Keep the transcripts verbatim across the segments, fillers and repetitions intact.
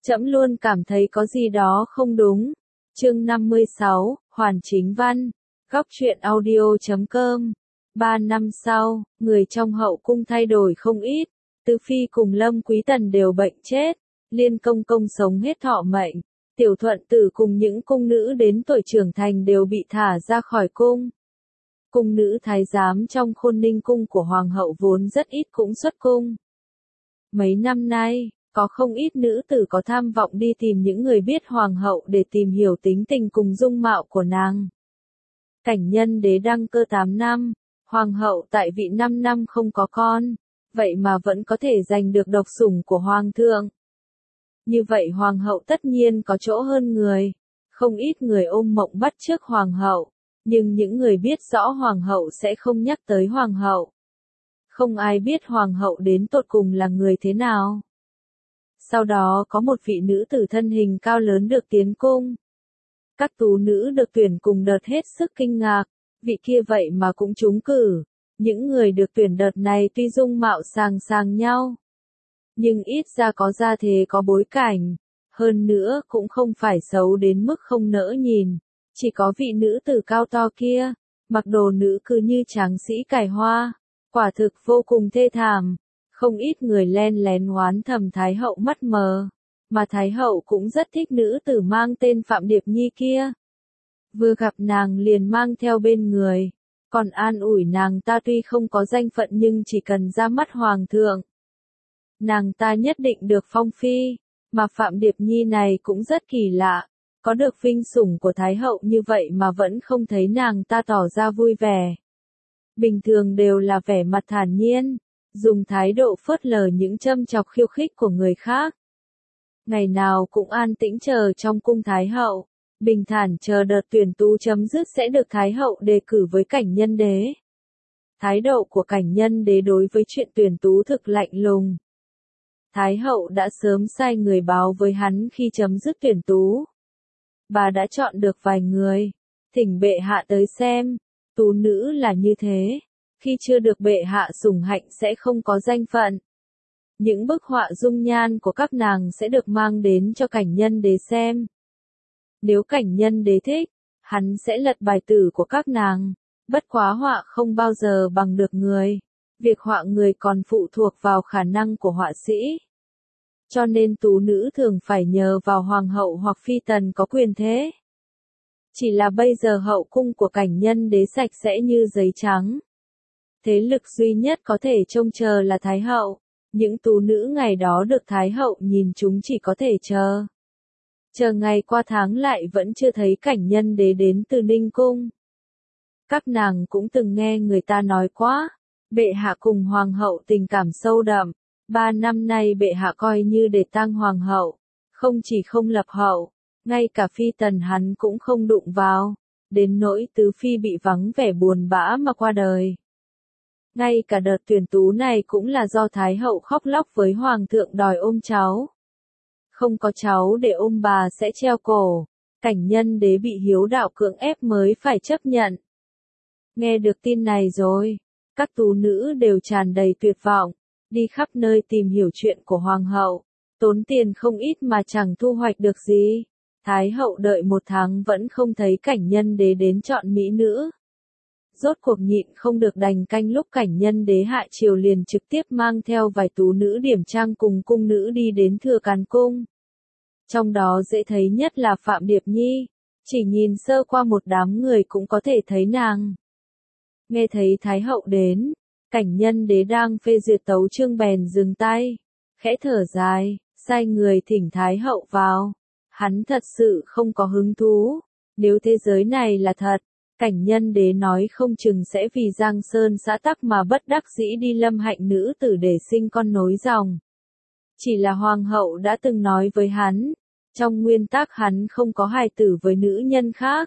Trẫm luôn cảm thấy có gì đó không đúng. Chương năm mươi sáu, Hoàn Chính Văn. Góc truyện audio chấm com. Ba năm sau, người trong hậu cung thay đổi không ít. Tứ Phi cùng Lâm Quý Tần đều bệnh chết. Liên Công Công sống hết thọ mệnh. Tiểu Thuận Tử cùng những cung nữ đến tuổi trưởng thành đều bị thả ra khỏi cung. Cung nữ thái giám trong Khôn Ninh cung của Hoàng hậu vốn rất ít cũng xuất cung. Mấy năm nay, có không ít nữ tử có tham vọng đi tìm những người biết Hoàng hậu để tìm hiểu tính tình cùng dung mạo của nàng. Cảnh Nhân Đế đăng cơ tám năm, Hoàng hậu tại vị năm năm không có con, vậy mà vẫn có thể giành được độc sủng của Hoàng thượng. Như vậy Hoàng hậu tất nhiên có chỗ hơn người, không ít người ôm mộng bắt chước Hoàng hậu, nhưng những người biết rõ Hoàng hậu sẽ không nhắc tới Hoàng hậu. Không ai biết Hoàng hậu đến tột cùng là người thế nào. Sau đó có một vị nữ tử thân hình cao lớn được tiến cung. Các tú nữ được tuyển cùng đợt hết sức kinh ngạc, vị kia vậy mà cũng trúng cử. Những người được tuyển đợt này tuy dung mạo sàng sàng nhau, nhưng ít ra có gia thế có bối cảnh, hơn nữa cũng không phải xấu đến mức không nỡ nhìn. Chỉ có vị nữ tử cao to kia, mặc đồ nữ cứ như tráng sĩ cải hoa, quả thực vô cùng thê thảm. Không ít người len lén oán thầm Thái hậu mắt mờ, mà Thái hậu cũng rất thích nữ tử mang tên Phạm Điệp Nhi kia. Vừa gặp nàng liền mang theo bên người, còn an ủi nàng ta tuy không có danh phận nhưng chỉ cần ra mắt Hoàng thượng, nàng ta nhất định được phong phi. Mà Phạm Điệp Nhi này cũng rất kỳ lạ, có được vinh sủng của Thái hậu như vậy mà vẫn không thấy nàng ta tỏ ra vui vẻ. Bình thường đều là vẻ mặt thản nhiên, dùng thái độ phớt lờ những châm chọc khiêu khích của người khác. Ngày nào cũng an tĩnh chờ trong cung Thái hậu, bình thản chờ đợt tuyển tú chấm dứt sẽ được Thái hậu đề cử với Cảnh Nhân Đế. Thái độ của Cảnh Nhân Đế đối với chuyện tuyển tú thực lạnh lùng. Thái hậu đã sớm sai người báo với hắn khi chấm dứt tuyển tú. Bà đã chọn được vài người, thỉnh bệ hạ tới xem. Tú nữ là như thế, khi chưa được bệ hạ sủng hạnh sẽ không có danh phận. Những bức họa dung nhan của các nàng sẽ được mang đến cho Cảnh Nhân Đế xem. Nếu Cảnh Nhân Đế thích, hắn sẽ lật bài tử của các nàng. Bất quá họa không bao giờ bằng được người. Việc họa người còn phụ thuộc vào khả năng của họa sĩ. Cho nên tú nữ thường phải nhờ vào Hoàng hậu hoặc phi tần có quyền thế. Chỉ là bây giờ hậu cung của Cảnh Nhân Đế sạch sẽ như giấy trắng. Thế lực duy nhất có thể trông chờ là Thái hậu. Những tú nữ ngày đó được Thái hậu nhìn chúng chỉ có thể chờ. Chờ ngày qua tháng lại vẫn chưa thấy Cảnh Nhân Đế đến từ Ninh cung. Các nàng cũng từng nghe người ta nói quá, bệ hạ cùng Hoàng hậu tình cảm sâu đậm. Ba năm nay bệ hạ coi như để tang Hoàng hậu, không chỉ không lập hậu, ngay cả phi tần hắn cũng không đụng vào, đến nỗi Tứ Phi bị vắng vẻ buồn bã mà qua đời. Ngay cả đợt tuyển tú này cũng là do Thái hậu khóc lóc với Hoàng thượng đòi ôm cháu. Không có cháu để ôm bà sẽ treo cổ, Cảnh Nhân Đế bị hiếu đạo cưỡng ép mới phải chấp nhận. Nghe được tin này rồi, các tú nữ đều tràn đầy tuyệt vọng, đi khắp nơi tìm hiểu chuyện của Hoàng hậu, tốn tiền không ít mà chẳng thu hoạch được gì. Thái hậu đợi một tháng vẫn không thấy Cảnh Nhân Đế đến chọn mỹ nữ. Rốt cuộc nhịn không được đành canh lúc Cảnh Nhân Đế hạ triều liền trực tiếp mang theo vài tú nữ điểm trang cùng cung nữ đi đến Thừa Càn cung. Trong đó dễ thấy nhất là Phạm Điệp Nhi, chỉ nhìn sơ qua một đám người cũng có thể thấy nàng. Nghe thấy Thái hậu đến, Cảnh Nhân Đế đang phê duyệt tấu chương bèn dừng tay, khẽ thở dài, sai người thỉnh Thái hậu vào. Hắn thật sự không có hứng thú, nếu thế giới này là thật, Cảnh Nhân Đế nói không chừng sẽ vì Giang Sơn xã tắc mà bất đắc dĩ đi lâm hạnh nữ tử để sinh con nối dòng. Chỉ là Hoàng hậu đã từng nói với hắn, trong nguyên tắc hắn không có hài tử với nữ nhân khác.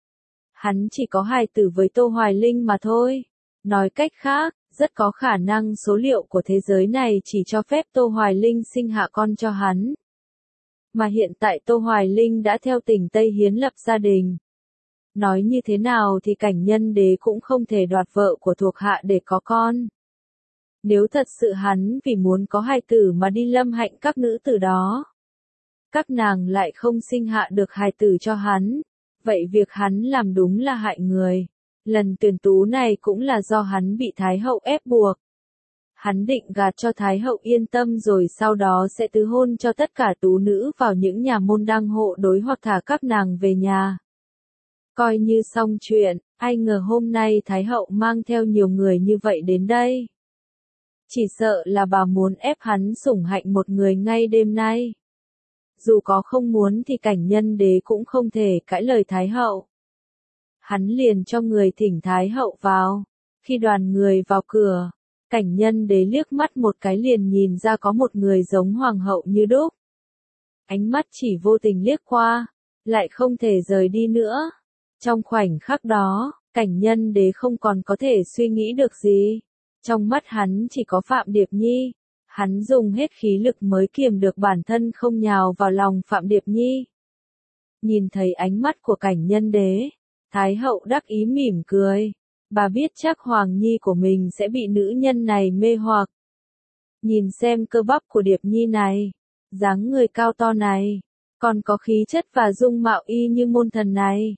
Hắn chỉ có hài tử với Tô Hoài Linh mà thôi. Nói cách khác, rất có khả năng số liệu của thế giới này chỉ cho phép Tô Hoài Linh sinh hạ con cho hắn. Mà hiện tại Tô Hoài Linh đã theo tình Tây hiến lập gia đình. Nói như thế nào thì Cảnh Nhân Đế cũng không thể đoạt vợ của thuộc hạ để có con. Nếu thật sự hắn vì muốn có hài tử mà đi lâm hạnh các nữ tử đó, các nàng lại không sinh hạ được hài tử cho hắn. Vậy việc hắn làm đúng là hại người. Lần tuyển tú này cũng là do hắn bị Thái hậu ép buộc. Hắn định gạt cho Thái hậu yên tâm rồi sau đó sẽ tứ hôn cho tất cả tú nữ vào những nhà môn đăng hộ đối hoặc thả các nàng về nhà. Coi như xong chuyện, ai ngờ hôm nay Thái hậu mang theo nhiều người như vậy đến đây. Chỉ sợ là bà muốn ép hắn sủng hạnh một người ngay đêm nay. Dù có không muốn thì Cảnh Nhân Đế cũng không thể cãi lời Thái hậu. Hắn liền cho người thỉnh Thái hậu vào. Khi đoàn người vào cửa, Cảnh Nhân Đế liếc mắt một cái liền nhìn ra có một người giống hoàng hậu như đúc. Ánh mắt chỉ vô tình liếc qua, lại không thể rời đi nữa. Trong khoảnh khắc đó, Cảnh Nhân Đế không còn có thể suy nghĩ được gì. Trong mắt hắn chỉ có Phạm Điệp Nhi. Hắn dùng hết khí lực mới kiềm được bản thân không nhào vào lòng Phạm Điệp Nhi. Nhìn thấy ánh mắt của Cảnh Nhân Đế, Thái hậu đắc ý mỉm cười. Bà biết chắc Hoàng Nhi của mình sẽ bị nữ nhân này mê hoặc. Nhìn xem cơ bắp của Điệp Nhi này, dáng người cao to này, còn có khí chất và dung mạo y như môn thần này.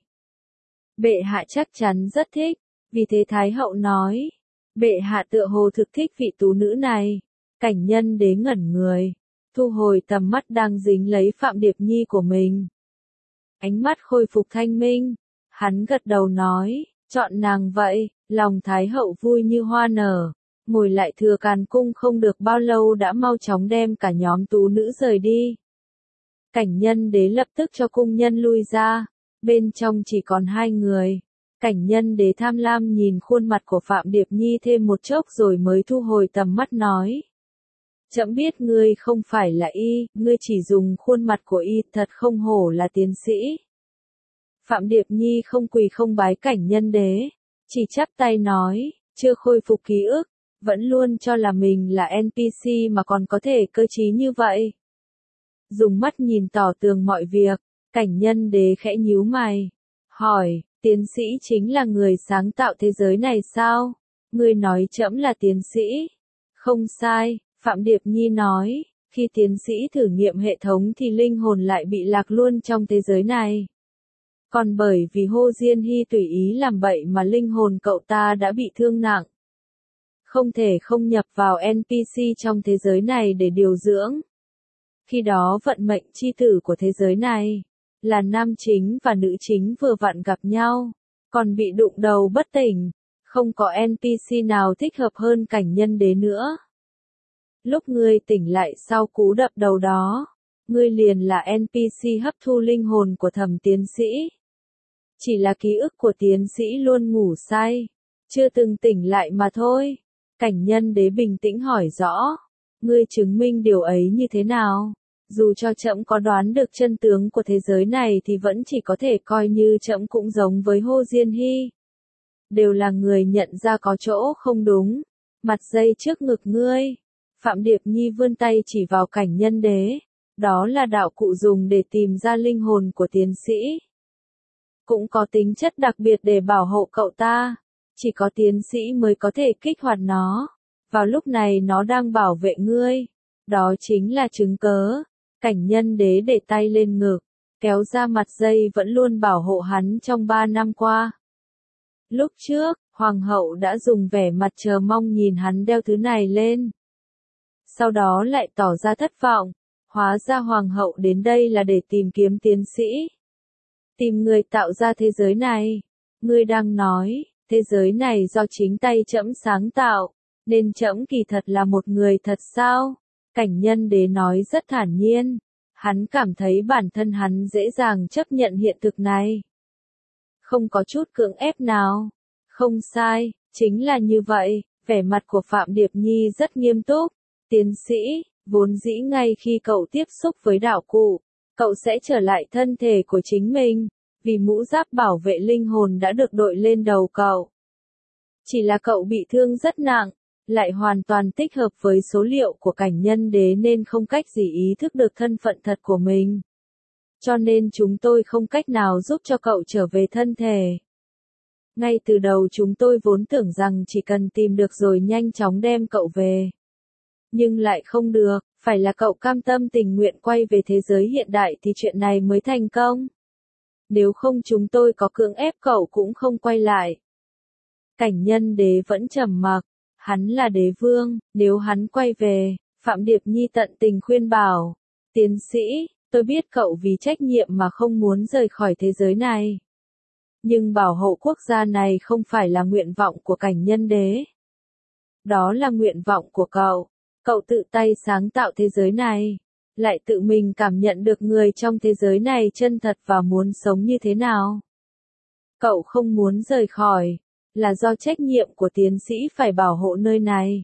Bệ hạ chắc chắn rất thích, vì thế Thái hậu nói, bệ hạ tựa hồ thực thích vị tú nữ này. Cảnh Nhân Đế ngẩn người, thu hồi tầm mắt đang dính lấy Phạm Điệp Nhi của mình. Ánh mắt khôi phục thanh minh, hắn gật đầu nói, chọn nàng vậy. Lòng Thái hậu vui như hoa nở, ngồi lại thừa càn cung không được bao lâu đã mau chóng đem cả nhóm tú nữ rời đi. Cảnh Nhân Đế lập tức cho cung nhân lui ra, bên trong chỉ còn hai người. Cảnh Nhân Đế tham lam nhìn khuôn mặt của Phạm Điệp Nhi thêm một chốc rồi mới thu hồi tầm mắt nói. Trẫm biết ngươi không phải là y, ngươi chỉ dùng khuôn mặt của y, thật không hổ là tiến sĩ. Phạm Điệp Nhi không quỳ không bái Cảnh Nhân Đế, chỉ chắp tay nói, chưa khôi phục ký ức, vẫn luôn cho là mình là en pê xê mà còn có thể cơ trí như vậy. Dùng mắt nhìn tỏ tường mọi việc, Cảnh Nhân Đế khẽ nhíu mày, hỏi, tiến sĩ chính là người sáng tạo thế giới này sao? Ngươi nói trẫm là tiến sĩ? Không sai, Phạm Điệp Nhi nói, khi tiến sĩ thử nghiệm hệ thống thì linh hồn lại bị lạc luôn trong thế giới này. Còn bởi vì Hồ Diên Hy tùy ý làm bậy mà linh hồn cậu ta đã bị thương nặng. Không thể không nhập vào en pê xê trong thế giới này để điều dưỡng. Khi đó vận mệnh chi tử của thế giới này, là nam chính và nữ chính vừa vặn gặp nhau, còn bị đụng đầu bất tỉnh, không có en pê xê nào thích hợp hơn Cảnh Nhân Đế nữa. Lúc ngươi tỉnh lại sau cú đập đầu đó, ngươi liền là en pê xê hấp thu linh hồn của Thẩm tiến sĩ. Chỉ là ký ức của tiến sĩ luôn ngủ say, chưa từng tỉnh lại mà thôi. Cảnh Nhân Đế bình tĩnh hỏi rõ, ngươi chứng minh điều ấy như thế nào? Dù cho trẫm có đoán được chân tướng của thế giới này thì vẫn chỉ có thể coi như trẫm cũng giống với Hồ Diên Hy. Đều là người nhận ra có chỗ không đúng. Mặt dây trước ngực ngươi. Phạm Điệp Nhi vươn tay chỉ vào Cảnh Nhân Đế. Đó là đạo cụ dùng để tìm ra linh hồn của tiến sĩ. Cũng có tính chất đặc biệt để bảo hộ cậu ta. Chỉ có tiến sĩ mới có thể kích hoạt nó. Vào lúc này nó đang bảo vệ ngươi. Đó chính là chứng cớ. Cảnh Nhân Đế để tay lên ngực, kéo ra mặt dây vẫn luôn bảo hộ hắn trong ba năm qua. Lúc trước, Hoàng hậu đã dùng vẻ mặt chờ mong nhìn hắn đeo thứ này lên. Sau đó lại tỏ ra thất vọng. Hóa ra Hoàng hậu đến đây là để tìm kiếm tiến sĩ. Tìm người tạo ra thế giới này. Ngươi đang nói, thế giới này do chính tay trẫm sáng tạo, nên trẫm kỳ thật là một người thật sao? Cảnh Nhân Đế nói rất thản nhiên. Hắn cảm thấy bản thân hắn dễ dàng chấp nhận hiện thực này. Không có chút cưỡng ép nào. Không sai, chính là như vậy. Vẻ mặt của Phạm Điệp Nhi rất nghiêm túc. Tiến sĩ, vốn dĩ ngay khi cậu tiếp xúc với đạo cụ, cậu sẽ trở lại thân thể của chính mình. Vì mũ giáp bảo vệ linh hồn đã được đội lên đầu cậu. Chỉ là cậu bị thương rất nặng. Lại hoàn toàn thích hợp với số liệu của Cảnh Nhân Đế nên không cách gì ý thức được thân phận thật của mình. Cho nên chúng tôi không cách nào giúp cho cậu trở về thân thể. Ngay từ đầu chúng tôi vốn tưởng rằng chỉ cần tìm được rồi nhanh chóng đem cậu về. Nhưng lại không được, phải là cậu cam tâm tình nguyện quay về thế giới hiện đại thì chuyện này mới thành công. Nếu không chúng tôi có cưỡng ép cậu cũng không quay lại. Cảnh Nhân Đế vẫn trầm mặc, hắn là đế vương, nếu hắn quay về, Phạm Điệp Nhi tận tình khuyên bảo, tiến sĩ, tôi biết cậu vì trách nhiệm mà không muốn rời khỏi thế giới này. Nhưng bảo hộ quốc gia này không phải là nguyện vọng của Cảnh Nhân Đế. Đó là nguyện vọng của cậu. Cậu tự tay sáng tạo thế giới này, lại tự mình cảm nhận được người trong thế giới này chân thật và muốn sống như thế nào. Cậu không muốn rời khỏi, là do trách nhiệm của tiến sĩ phải bảo hộ nơi này.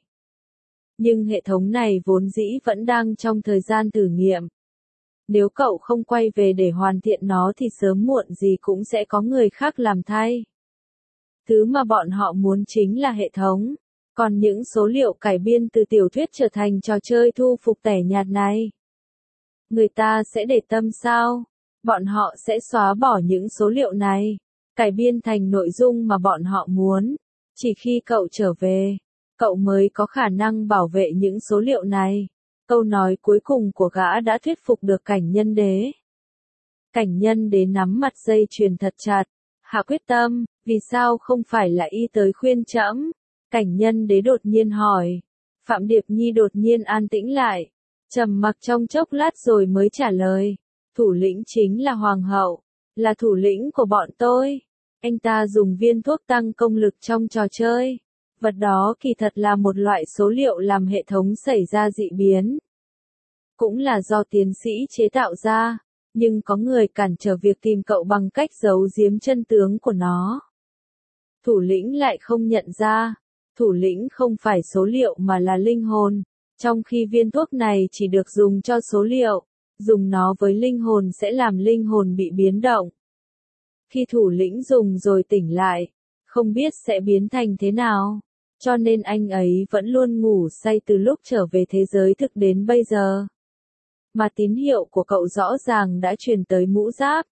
Nhưng hệ thống này vốn dĩ vẫn đang trong thời gian thử nghiệm. Nếu cậu không quay về để hoàn thiện nó thì sớm muộn gì cũng sẽ có người khác làm thay. Thứ mà bọn họ muốn chính là hệ thống. Còn những số liệu cải biên từ tiểu thuyết trở thành trò chơi thu phục tẻ nhạt này, người ta sẽ để tâm sao? Bọn họ sẽ xóa bỏ những số liệu này, cải biên thành nội dung mà bọn họ muốn. Chỉ khi cậu trở về, cậu mới có khả năng bảo vệ những số liệu này. Câu nói cuối cùng của gã đã thuyết phục được Cảnh Nhân Đế. Cảnh Nhân Đế nắm mặt dây chuyền thật chặt, hạ quyết tâm, vì sao không phải là y tới khuyên trẫm? Cảnh Nhân Đế đột nhiên hỏi. Phạm Điệp Nhi đột nhiên an tĩnh lại, trầm mặc trong chốc lát rồi mới trả lời. Thủ lĩnh chính là Hoàng hậu, là thủ lĩnh của bọn tôi. Anh ta dùng viên thuốc tăng công lực trong trò chơi. Vật đó kỳ thật là một loại số liệu làm hệ thống xảy ra dị biến. Cũng là do tiến sĩ chế tạo ra, nhưng có người cản trở việc tìm cậu bằng cách giấu giếm chân tướng của nó. Thủ lĩnh lại không nhận ra. Thủ lĩnh không phải số liệu mà là linh hồn, trong khi viên thuốc này chỉ được dùng cho số liệu, dùng nó với linh hồn sẽ làm linh hồn bị biến động. Khi thủ lĩnh dùng rồi tỉnh lại, không biết sẽ biến thành thế nào, cho nên anh ấy vẫn luôn ngủ say từ lúc trở về thế giới thực đến bây giờ. Mà tín hiệu của cậu rõ ràng đã truyền tới mũ giáp.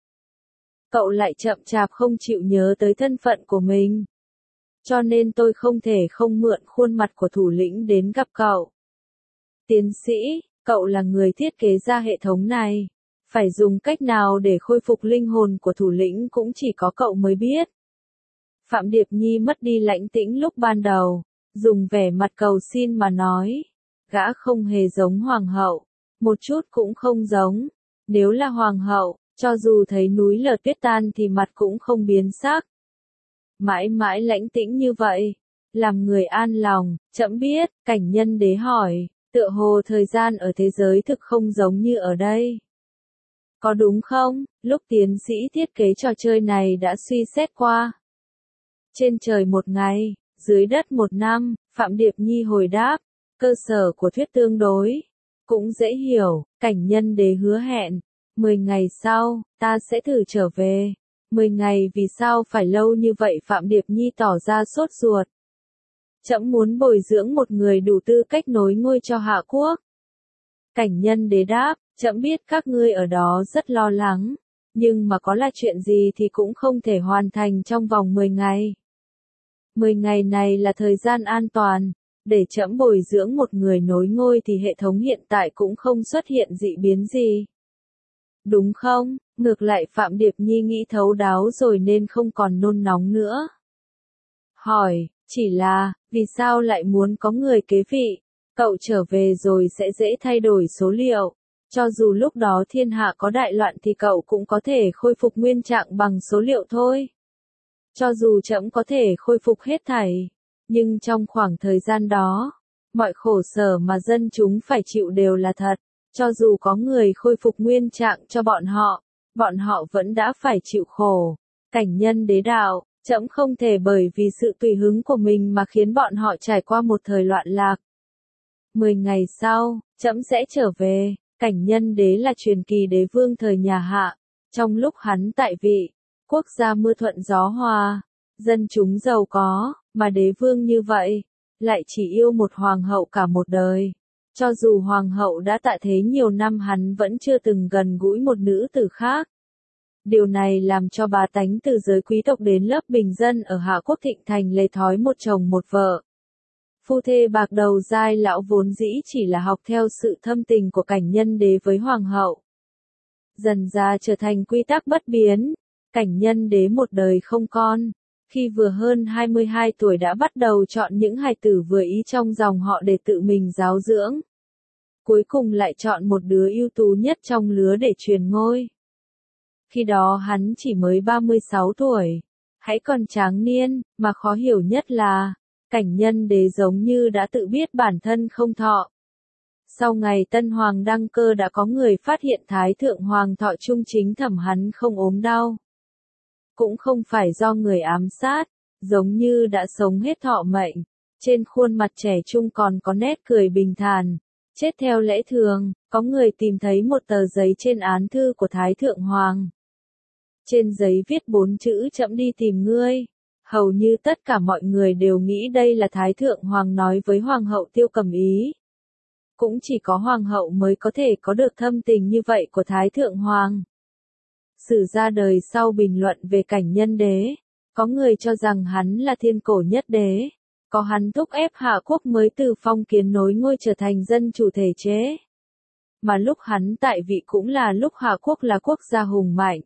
Cậu lại chậm chạp không chịu nhớ tới thân phận của mình. Cho nên tôi không thể không mượn khuôn mặt của thủ lĩnh đến gặp cậu. Tiến sĩ, cậu là người thiết kế ra hệ thống này. Phải dùng cách nào để khôi phục linh hồn của thủ lĩnh cũng chỉ có cậu mới biết. Phạm Điệp Nhi mất đi lãnh tĩnh lúc ban đầu, dùng vẻ mặt cầu xin mà nói. Gã không hề giống hoàng hậu, một chút cũng không giống. Nếu là hoàng hậu, cho dù thấy núi lở tuyết tan thì mặt cũng không biến sắc. Mãi mãi lãnh tĩnh như vậy, làm người an lòng. Trẫm biết, Cảnh Nhân Đế hỏi, tựa hồ thời gian ở thế giới thực không giống như ở đây. Có đúng không? Lúc tiến sĩ thiết kế trò chơi này đã suy xét qua. Trên trời một ngày, dưới đất một năm, Phạm Điệp Nhi hồi đáp, cơ sở của thuyết tương đối. Cũng dễ hiểu, Cảnh Nhân Đế hứa hẹn, mười ngày sau, ta sẽ thử trở về. Mười ngày vì sao phải lâu như vậy? Phạm Điệp Nhi tỏ ra sốt ruột. Trẫm muốn bồi dưỡng một người đủ tư cách nối ngôi cho Hạ Quốc. Cảnh Nhân Đế đáp, trẫm biết các ngươi ở đó rất lo lắng, nhưng mà có là chuyện gì thì cũng không thể hoàn thành trong vòng mười ngày. Mười ngày này là thời gian an toàn, để trẫm bồi dưỡng một người nối ngôi thì hệ thống hiện tại cũng không xuất hiện dị biến gì. Đúng không? Ngược lại Phạm Điệp Nhi nghĩ thấu đáo rồi nên không còn nôn nóng nữa. Hỏi, chỉ là, vì sao lại muốn có người kế vị? Cậu trở về rồi sẽ dễ thay đổi số liệu. Cho dù lúc đó thiên hạ có đại loạn thì cậu cũng có thể khôi phục nguyên trạng bằng số liệu thôi. Cho dù trẫm có thể khôi phục hết thảy, nhưng trong khoảng thời gian đó, mọi khổ sở mà dân chúng phải chịu đều là thật. Cho dù có người khôi phục nguyên trạng cho bọn họ, bọn họ vẫn đã phải chịu khổ. Cảnh Nhân Đế đạo, trẫm không thể bởi vì sự tùy hứng của mình mà khiến bọn họ trải qua một thời loạn lạc. Mười ngày sau, trẫm sẽ trở về. Cảnh Nhân Đế là truyền kỳ đế vương thời nhà Hạ. Trong lúc hắn tại vị, quốc gia mưa thuận gió hòa, dân chúng giàu có, mà đế vương như vậy, lại chỉ yêu một hoàng hậu cả một đời. Cho dù hoàng hậu đã tạ thế nhiều năm hắn vẫn chưa từng gần gũi một nữ tử khác. Điều này làm cho bá tánh từ giới quý tộc đến lớp bình dân ở Hạ Quốc thịnh thành lấy thói một chồng một vợ. Phu thê bạc đầu dai lão vốn dĩ chỉ là học theo sự thâm tình của cảnh nhân đế với hoàng hậu. Dần ra trở thành quy tắc bất biến, cảnh nhân đế một đời không con. Khi vừa hơn hai mươi hai tuổi đã bắt đầu chọn những hài tử vừa ý trong dòng họ để tự mình giáo dưỡng. Cuối cùng lại chọn một đứa ưu tú nhất trong lứa để truyền ngôi. Khi đó hắn chỉ mới ba mươi sáu tuổi, hãy còn tráng niên, mà khó hiểu nhất là, cảnh nhân đế giống như đã tự biết bản thân không thọ. Sau ngày tân hoàng đăng cơ đã có người phát hiện Thái Thượng Hoàng thọ trung chính thẩm hắn không ốm đau. Cũng không phải do người ám sát, giống như đã sống hết thọ mệnh. Trên khuôn mặt trẻ trung còn có nét cười bình thản. Chết theo lẽ thường, có người tìm thấy một tờ giấy trên án thư của Thái Thượng Hoàng. Trên giấy viết bốn chữ chậm đi tìm ngươi. Hầu như tất cả mọi người đều nghĩ đây là Thái Thượng Hoàng nói với Hoàng hậu Tiêu Cầm Ý. Cũng chỉ có Hoàng hậu mới có thể có được thâm tình như vậy của Thái Thượng Hoàng. Sử ra đời sau bình luận về cảnh nhân đế, có người cho rằng hắn là thiên cổ nhất đế, có hắn thúc ép hạ quốc mới từ phong kiến nối ngôi trở thành dân chủ thể chế. Mà lúc hắn tại vị cũng là lúc hạ quốc là quốc gia hùng mạnh.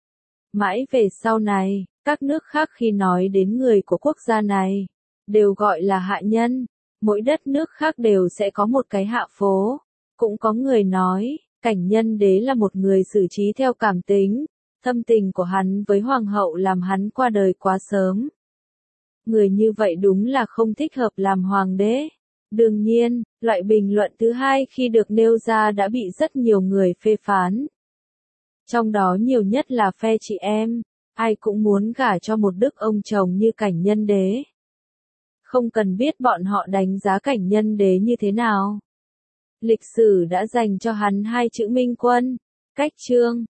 Mãi về sau này, các nước khác khi nói đến người của quốc gia này, đều gọi là hạ nhân, mỗi đất nước khác đều sẽ có một cái hạ phố. Cũng có người nói, cảnh nhân đế là một người xử trí theo cảm tính, thâm tình của hắn với hoàng hậu làm hắn qua đời quá sớm. Người như vậy đúng là không thích hợp làm hoàng đế. Đương nhiên, loại bình luận thứ hai khi được nêu ra đã bị rất nhiều người phê phán. Trong đó nhiều nhất là phe chị em, ai cũng muốn gả cho một đức ông chồng như cảnh nhân đế. Không cần biết bọn họ đánh giá cảnh nhân đế như thế nào. Lịch sử đã dành cho hắn hai chữ minh quân, cách chương.